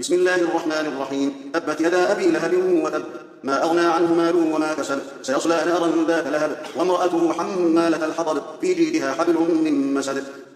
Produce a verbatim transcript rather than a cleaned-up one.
بسم الله الرحمن الرحيم. تبت يدا أبي لهب وتب، ما أغنى عنه ماله وما كسب، سيصلى نارا ذات لهب، وامرأته حمالة الحطب، في جيدها حبل من مسد.